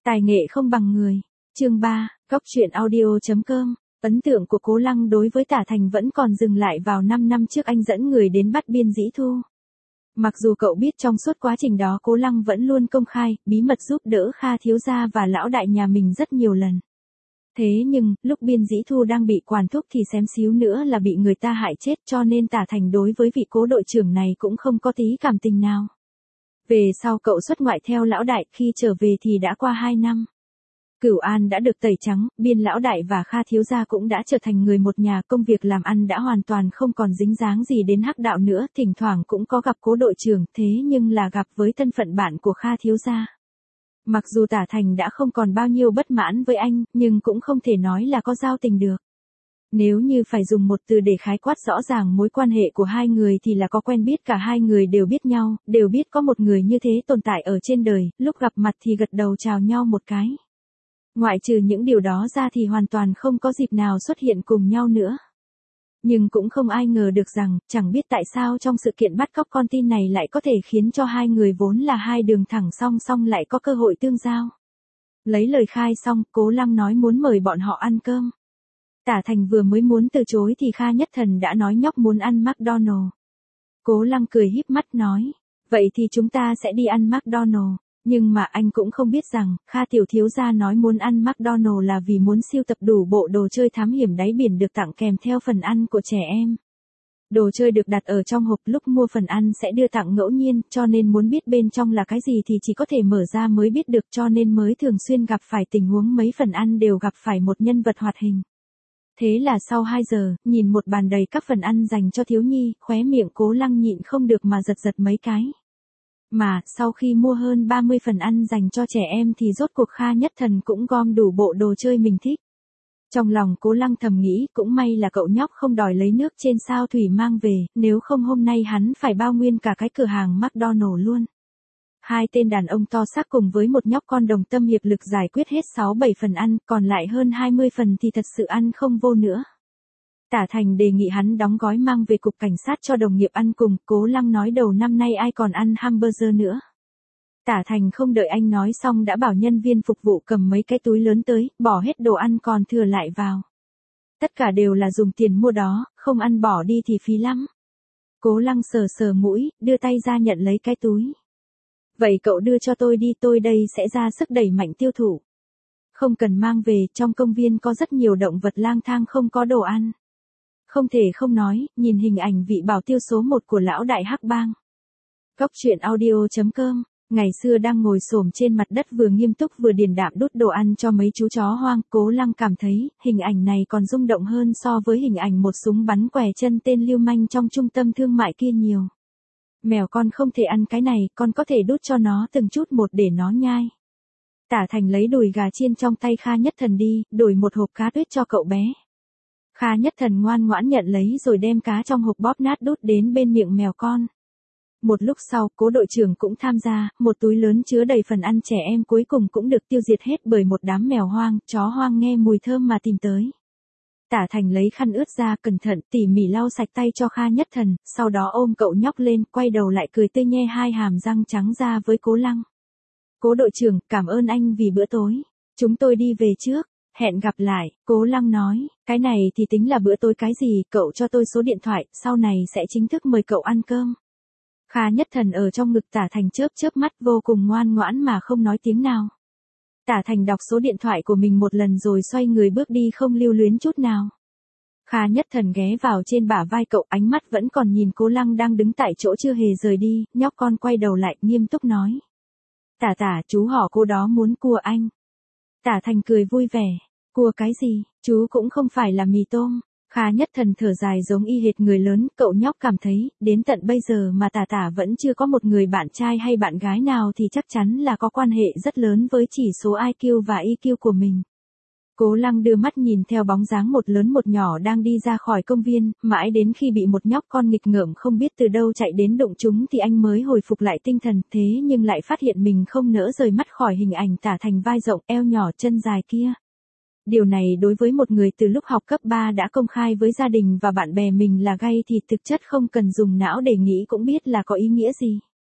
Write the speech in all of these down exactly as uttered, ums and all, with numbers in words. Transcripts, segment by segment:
Tài nghệ không bằng người. Chương ba, Góc truyện audio chấm com. Ấn tượng của Cố Lăng đối với Tả Thành vẫn còn dừng lại vào năm năm trước anh dẫn người đến bắt Biên Dĩ Thu. Mặc dù cậu biết trong suốt quá trình đó Cố Lăng vẫn luôn công khai, bí mật giúp đỡ Kha thiếu gia và lão đại nhà mình rất nhiều lần. Thế nhưng, lúc Biên Dĩ Thu đang bị quản thúc thì xém xíu nữa là bị người ta hại chết, cho nên Tả Thành đối với vị Cố đội trưởng này cũng không có tí cảm tình nào. Về sau cậu xuất ngoại theo lão đại, khi trở về thì đã qua hai năm. Cửu An đã được tẩy trắng, Biên lão đại và Kha thiếu gia cũng đã trở thành người một nhà, công việc làm ăn đã hoàn toàn không còn dính dáng gì đến hắc đạo nữa, thỉnh thoảng cũng có gặp Cố đội trưởng, thế nhưng là gặp với thân phận bạn của Kha thiếu gia. Mặc dù Tả Thành đã không còn bao nhiêu bất mãn với anh, nhưng cũng không thể nói là có giao tình được. Nếu như phải dùng một từ để khái quát rõ ràng mối quan hệ của hai người thì là có quen biết, cả hai người đều biết nhau, đều biết có một người như thế tồn tại ở trên đời, lúc gặp mặt thì gật đầu chào nhau một cái. Ngoại trừ những điều đó ra thì hoàn toàn không có dịp nào xuất hiện cùng nhau nữa. Nhưng cũng không ai ngờ được rằng, chẳng biết tại sao trong sự kiện bắt cóc con tin này lại có thể khiến cho hai người vốn là hai đường thẳng song song lại có cơ hội tương giao. Lấy lời khai xong, Cố Lăng nói muốn mời bọn họ ăn cơm. Tả Thành vừa mới muốn từ chối thì Kha Nhất Thần đã nói nhóc muốn ăn McDonald. Cố Lăng cười híp mắt nói, vậy thì chúng ta sẽ đi ăn McDonald. Nhưng mà anh cũng không biết rằng, Kha tiểu thiếu gia nói muốn ăn McDonald là vì muốn sưu tập đủ bộ đồ chơi thám hiểm đáy biển được tặng kèm theo phần ăn của trẻ em. Đồ chơi được đặt ở trong hộp, lúc mua phần ăn sẽ đưa tặng ngẫu nhiên, cho nên muốn biết bên trong là cái gì thì chỉ có thể mở ra mới biết được, cho nên mới thường xuyên gặp phải tình huống mấy phần ăn đều gặp phải một nhân vật hoạt hình. Thế là sau hai giờ, nhìn một bàn đầy các phần ăn dành cho thiếu nhi, khóe miệng Cố Lăng nhịn không được mà giật giật mấy cái. Mà, sau khi mua hơn ba mươi phần ăn dành cho trẻ em thì rốt cuộc Kha Nhất Thần cũng gom đủ bộ đồ chơi mình thích. Trong lòng Cố Lăng thầm nghĩ, cũng may là cậu nhóc không đòi lấy nước trên sao thủy mang về, nếu không hôm nay hắn phải bao nguyên cả cái cửa hàng McDonald luôn. Hai tên đàn ông to xác cùng với một nhóc con đồng tâm hiệp lực giải quyết hết sáu bảy phần ăn, còn lại hơn hai mươi phần thì thật sự ăn không vô nữa. Tả Thành đề nghị hắn đóng gói mang về cục cảnh sát cho đồng nghiệp ăn cùng, Cố Lăng nói đầu năm nay ai còn ăn hamburger nữa. Tả Thành không đợi anh nói xong đã bảo nhân viên phục vụ cầm mấy cái túi lớn tới, bỏ hết đồ ăn còn thừa lại vào. Tất cả đều là dùng tiền mua đó, không ăn bỏ đi thì phí lắm. Cố Lăng sờ sờ mũi, đưa tay ra nhận lấy cái túi. Vậy cậu đưa cho tôi đi, tôi đây sẽ ra sức đẩy mạnh tiêu thụ. Không cần mang về, trong công viên có rất nhiều động vật lang thang không có đồ ăn. Không thể không nói, nhìn hình ảnh vị bảo tiêu số một của lão đại hắc bang. Góc truyện audio chấm com, ngày xưa đang ngồi xổm trên mặt đất vừa nghiêm túc vừa điềm đạm đút đồ ăn cho mấy chú chó hoang, Cố Lăng cảm thấy, hình ảnh này còn rung động hơn so với hình ảnh một súng bắn quẻ chân tên lưu manh trong trung tâm thương mại kia nhiều. Mèo con không thể ăn cái này, con có thể đút cho nó từng chút một để nó nhai. Tả Thành lấy đùi gà chiên trong tay Kha Nhất Thần đi, đổi một hộp cá tuyết cho cậu bé. Kha Nhất Thần ngoan ngoãn nhận lấy rồi đem cá trong hộp bóp nát đút đến bên miệng mèo con. Một lúc sau, Cố đội trưởng cũng tham gia, một túi lớn chứa đầy phần ăn trẻ em cuối cùng cũng được tiêu diệt hết bởi một đám mèo hoang, chó hoang nghe mùi thơm mà tìm tới. Tả Thành lấy khăn ướt ra cẩn thận tỉ mỉ lau sạch tay cho Kha Nhất Thần, sau đó ôm cậu nhóc lên, quay đầu lại cười tươi nhe hai hàm răng trắng ra với Cố Lăng. Cố đội trưởng, cảm ơn anh vì bữa tối. Chúng tôi đi về trước. Hẹn gặp lại, Cố Lăng nói, cái này thì tính là bữa tối cái gì, cậu cho tôi số điện thoại, sau này sẽ chính thức mời cậu ăn cơm. Kha Nhất Thần ở trong ngực Tả Thành chớp chớp mắt vô cùng ngoan ngoãn mà không nói tiếng nào. Tả Thành đọc số điện thoại của mình một lần rồi xoay người bước đi không lưu luyến chút nào. Kha Nhất Thần ghé vào trên bả vai cậu, ánh mắt vẫn còn nhìn Cố Lăng đang đứng tại chỗ chưa hề rời đi, nhóc con quay đầu lại nghiêm túc nói. Tả tả, chú họ cô đó muốn cua anh. Tả Thành cười vui vẻ. Cua cái gì, chú cũng không phải là mì tôm. Kha Nhất Thần thở dài giống y hệt người lớn, cậu nhóc cảm thấy, đến tận bây giờ mà Tả Tả vẫn chưa có một người bạn trai hay bạn gái nào thì chắc chắn là có quan hệ rất lớn với chỉ số i kiu và i kiu của mình. Cố Lăng đưa mắt nhìn theo bóng dáng một lớn một nhỏ đang đi ra khỏi công viên, mãi đến khi bị một nhóc con nghịch ngợm không biết từ đâu chạy đến đụng chúng thì anh mới hồi phục lại tinh thần, thế nhưng lại phát hiện mình không nỡ rời mắt khỏi hình ảnh Tả Thành vai rộng, eo nhỏ, chân dài kia. Điều này đối với một người từ lúc học cấp ba đã công khai với gia đình và bạn bè mình là gay thì thực chất không cần dùng não để nghĩ cũng biết là có ý nghĩa gì.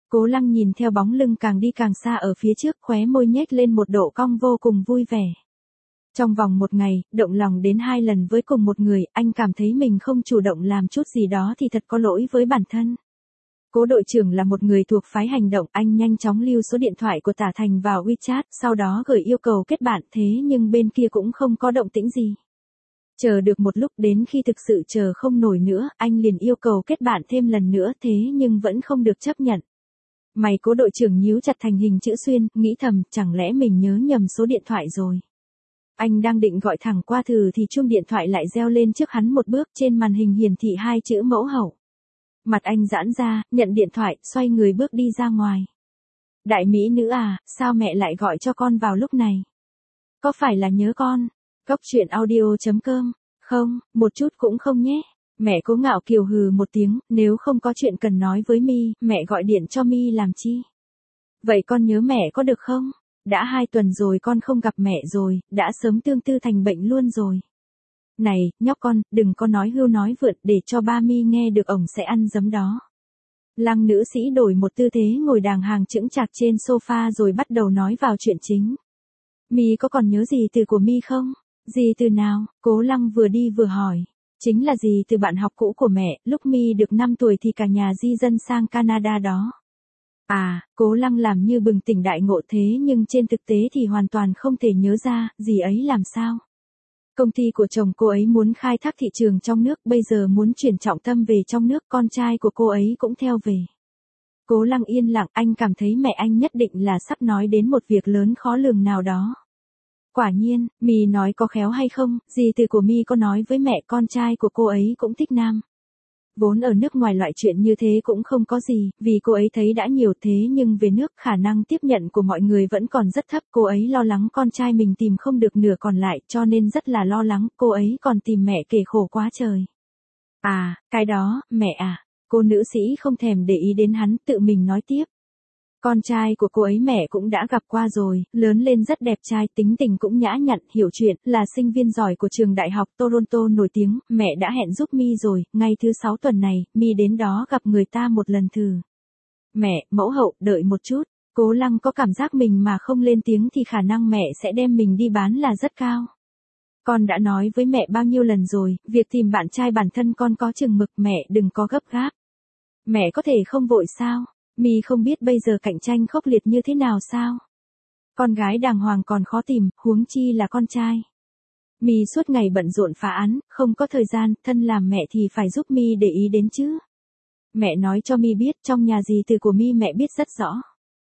Cố Lăng nhìn theo bóng lưng càng đi càng xa ở phía trước, khóe môi nhếch lên một độ cong vô cùng vui vẻ. Trong vòng một ngày, động lòng đến hai lần với cùng một người, anh cảm thấy mình không chủ động làm chút gì đó thì thật có lỗi với bản thân. Cố đội trưởng là một người thuộc phái hành động, anh nhanh chóng lưu số điện thoại của Tả Thành vào WeChat, sau đó gửi yêu cầu kết bạn, thế nhưng bên kia cũng không có động tĩnh gì. Chờ được một lúc, đến khi thực sự chờ không nổi nữa, anh liền yêu cầu kết bạn thêm lần nữa, thế nhưng vẫn không được chấp nhận. Mày Cố đội trưởng nhíu chặt thành hình chữ xuyên, nghĩ thầm, chẳng lẽ mình nhớ nhầm số điện thoại rồi. Anh đang định gọi thẳng qua thử thì chuông điện thoại lại reo lên trước hắn một bước, trên màn hình hiển thị hai chữ mẫu hậu. Mặt anh giãn ra, nhận điện thoại, xoay người bước đi ra ngoài. Đại mỹ nữ à, sao mẹ lại gọi cho con vào lúc này? Có phải là nhớ con? Cóc truyện audio chấm com. Không, một chút cũng không nhé. Mẹ Cố ngạo kiều hừ một tiếng, nếu không có chuyện cần nói với Mi, mẹ gọi điện cho Mi làm chi? Vậy con nhớ mẹ có được không? Đã hai tuần rồi con không gặp mẹ rồi, đã sớm tương tư thành bệnh luôn rồi. Này, nhóc con, đừng có nói hưu nói vượt, để cho ba Mi nghe được ổng sẽ ăn giấm đó. Lăng nữ sĩ đổi một tư thế ngồi đàng hoàng chững chạc trên sofa rồi bắt đầu nói vào chuyện chính. Mi có còn nhớ gì từ của Mi không? Gì từ nào? Cố Lăng vừa đi vừa hỏi. Chính là gì từ bạn học cũ của mẹ, lúc Mi được năm tuổi thì cả nhà di dân sang Canada đó. À, Cố Lăng làm như bừng tỉnh đại ngộ, thế nhưng trên thực tế thì hoàn toàn không thể nhớ ra, gì ấy làm sao. Công ty của chồng cô ấy muốn khai thác thị trường trong nước, bây giờ muốn chuyển trọng tâm về trong nước, con trai của cô ấy cũng theo về. Cố Lăng yên lặng, anh cảm thấy mẹ anh nhất định là sắp nói đến một việc lớn khó lường nào đó. Quả nhiên, Mi nói có khéo hay không, dì từ của Mi có nói với mẹ con trai của cô ấy cũng thích nam. Vốn ở nước ngoài loại chuyện như thế cũng không có gì, vì cô ấy thấy đã nhiều, thế nhưng về nước khả năng tiếp nhận của mọi người vẫn còn rất thấp. Cô ấy lo lắng con trai mình tìm không được nửa còn lại, cho nên rất là lo lắng, cô ấy còn tìm mẹ kể khổ quá trời. À, cái đó, mẹ à, cô nữ sĩ không thèm để ý đến hắn, tự mình nói tiếp. Con trai của cô ấy mẹ cũng đã gặp qua rồi, lớn lên rất đẹp trai, tính tình cũng nhã nhặn, hiểu chuyện, là sinh viên giỏi của trường đại học Toronto nổi tiếng, mẹ đã hẹn giúp Mi rồi, ngay thứ sáu tuần này, Mi đến đó gặp người ta một lần thử. Mẹ, mẫu hậu, đợi một chút, Cố Lăng có cảm giác mình mà không lên tiếng thì khả năng mẹ sẽ đem mình đi bán là rất cao. Con đã nói với mẹ bao nhiêu lần rồi, việc tìm bạn trai bản thân con có chừng mực, mẹ đừng có gấp gáp. Mẹ có thể không vội sao? Mi không biết bây giờ cạnh tranh khốc liệt như thế nào sao? Con gái đàng hoàng còn khó tìm, huống chi là con trai. Mi suốt ngày bận rộn phá án, không có thời gian, thân làm mẹ thì phải giúp Mi để ý đến chứ. Mẹ nói cho Mi biết, trong nhà dì từ của Mi mẹ biết rất rõ.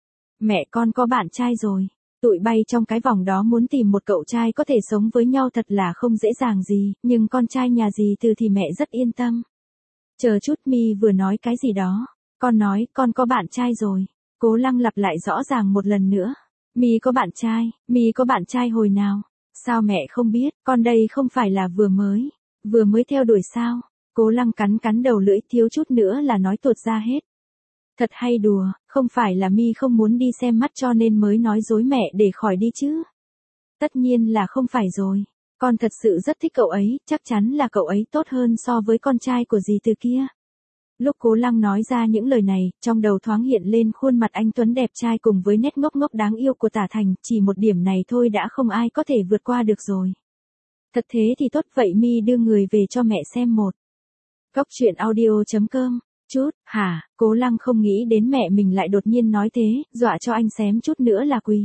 Mẹ con có bạn trai rồi. Tụi bay trong cái vòng đó muốn tìm một cậu trai có thể sống với nhau thật là không dễ dàng gì, nhưng con trai nhà dì từ thì mẹ rất yên tâm. Chờ chút, Mi vừa nói cái gì đó. Con nói, con có bạn trai rồi. Cố Lăng lặp lại rõ ràng một lần nữa. Mi có bạn trai, Mi có bạn trai hồi nào? Sao mẹ không biết, con đây không phải là vừa mới, vừa mới theo đuổi sao? Cố Lăng cắn cắn đầu lưỡi, thiếu chút nữa là nói tuột ra hết. Thật hay đùa, không phải là Mi không muốn đi xem mắt cho nên mới nói dối mẹ để khỏi đi chứ? Tất nhiên là không phải rồi. Con thật sự rất thích cậu ấy, chắc chắn là cậu ấy tốt hơn so với con trai của dì từ kia. Lúc Cố Lăng nói ra những lời này, trong đầu thoáng hiện lên khuôn mặt anh tuấn đẹp trai cùng với nét ngốc ngốc đáng yêu của Tả Thành, chỉ một điểm này thôi đã không ai có thể vượt qua được rồi. Thật thế thì tốt, vậy Mi đưa người về cho mẹ xem một. Cóc truyện audio chấm com. Chút, hả? Cố Lăng không nghĩ đến mẹ mình lại đột nhiên nói thế, dọa cho anh xém chút nữa là quỳ.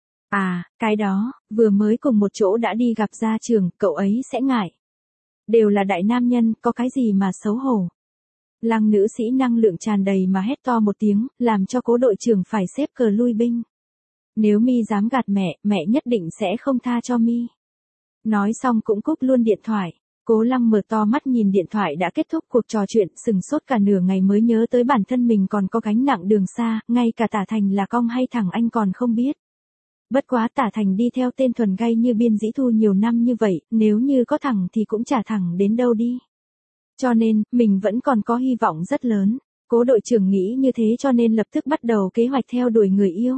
À, cái đó, vừa mới cùng một chỗ đã đi gặp gia trưởng, cậu ấy sẽ ngại. Đều là đại nam nhân, có cái gì mà xấu hổ. Lăng nữ sĩ năng lượng tràn đầy mà hét to một tiếng, làm cho Cố đội trưởng phải xếp cờ lui binh. Nếu Mi dám gạt mẹ, mẹ nhất định sẽ không tha cho Mi. Nói xong cũng cúp luôn điện thoại. Cố Lăng mở to mắt nhìn điện thoại đã kết thúc cuộc trò chuyện, sừng sốt cả nửa ngày mới nhớ tới bản thân mình còn có gánh nặng đường xa, ngay cả Tả Thành là cong hay thẳng anh còn không biết. Bất quá Tả Thành đi theo tên thuần gay như Biên Dĩ Thu nhiều năm như vậy, nếu như có thẳng thì cũng chả thẳng đến đâu đi. Cho nên, mình vẫn còn có hy vọng rất lớn. Cố đội trưởng nghĩ như thế cho nên lập tức bắt đầu kế hoạch theo đuổi người yêu.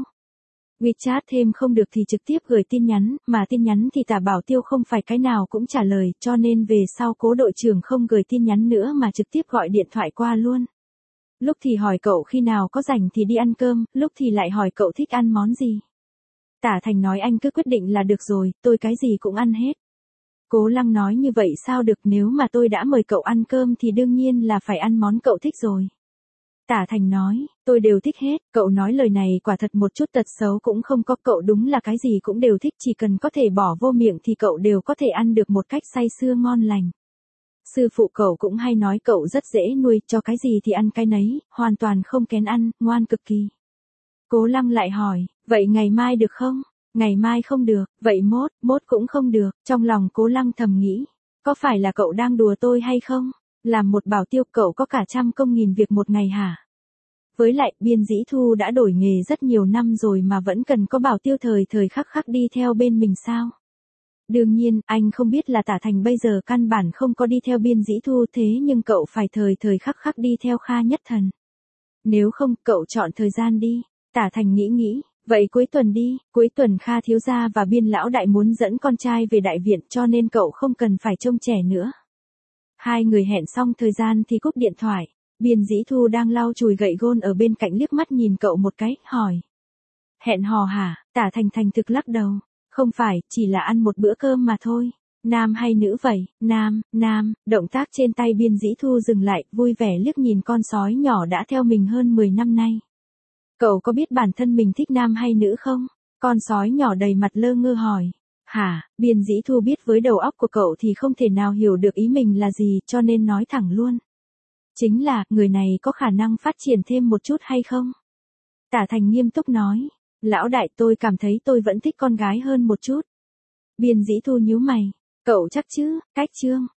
WeChat thêm không được thì trực tiếp gửi tin nhắn, mà tin nhắn thì Tả Bảo Tiêu không phải cái nào cũng trả lời, cho nên về sau Cố đội trưởng không gửi tin nhắn nữa mà trực tiếp gọi điện thoại qua luôn. Lúc thì hỏi cậu khi nào có rảnh thì đi ăn cơm, lúc thì lại hỏi cậu thích ăn món gì. Tả Thành nói anh cứ quyết định là được rồi, tôi cái gì cũng ăn hết. Cố Lăng nói như vậy sao được, nếu mà tôi đã mời cậu ăn cơm thì đương nhiên là phải ăn món cậu thích rồi. Tả Thành nói, tôi đều thích hết, cậu nói lời này quả thật một chút tật xấu cũng không có, cậu đúng là cái gì cũng đều thích, chỉ cần có thể bỏ vô miệng thì cậu đều có thể ăn được một cách say sưa ngon lành. Sư phụ cậu cũng hay nói cậu rất dễ nuôi, cho cái gì thì ăn cái nấy, hoàn toàn không kén ăn, ngoan cực kỳ. Cố Lăng lại hỏi, vậy ngày mai được không? Ngày mai không được, vậy mốt, mốt cũng không được, trong lòng Cố Lăng thầm nghĩ, có phải là cậu đang đùa tôi hay không? Làm một bảo tiêu cậu có cả trăm công nghìn việc một ngày hả? Với lại, Biên Dĩ Thu đã đổi nghề rất nhiều năm rồi mà vẫn cần có bảo tiêu thời thời khắc khắc đi theo bên mình sao? Đương nhiên, anh không biết là Tả Thành bây giờ căn bản không có đi theo Biên Dĩ Thu, thế nhưng cậu phải thời thời khắc khắc đi theo Kha Nhất Thần. Nếu không, cậu chọn thời gian đi. Tả Thành nghĩ nghĩ, vậy cuối tuần đi, cuối tuần Kha thiếu gia và Biên lão đại muốn dẫn con trai về đại viện cho nên cậu không cần phải trông trẻ nữa. Hai người hẹn xong thời gian thì cúp điện thoại. Biên Dĩ Thu đang lau chùi gậy gôn ở bên cạnh liếc mắt nhìn cậu một cái, hỏi. Hẹn hò hả? Tả Thành thành thực lắc đầu. Không phải, chỉ là ăn một bữa cơm mà thôi. Nam hay nữ vậy? Nam, nam, động tác trên tay Biên Dĩ Thu dừng lại, vui vẻ liếc nhìn con sói nhỏ đã theo mình hơn mười năm nay. Cậu có biết bản thân mình thích nam hay nữ không? Con sói nhỏ đầy mặt lơ ngơ hỏi. Hả? Biên Dĩ Thu biết với đầu óc của cậu thì không thể nào hiểu được ý mình là gì cho nên nói thẳng luôn. Chính là, người này có khả năng phát triển thêm một chút hay không? Tả Thành nghiêm túc nói. Lão đại, tôi cảm thấy tôi vẫn thích con gái hơn một chút. Biên Dĩ Thu nhíu mày. Cậu chắc chứ? Cách chương.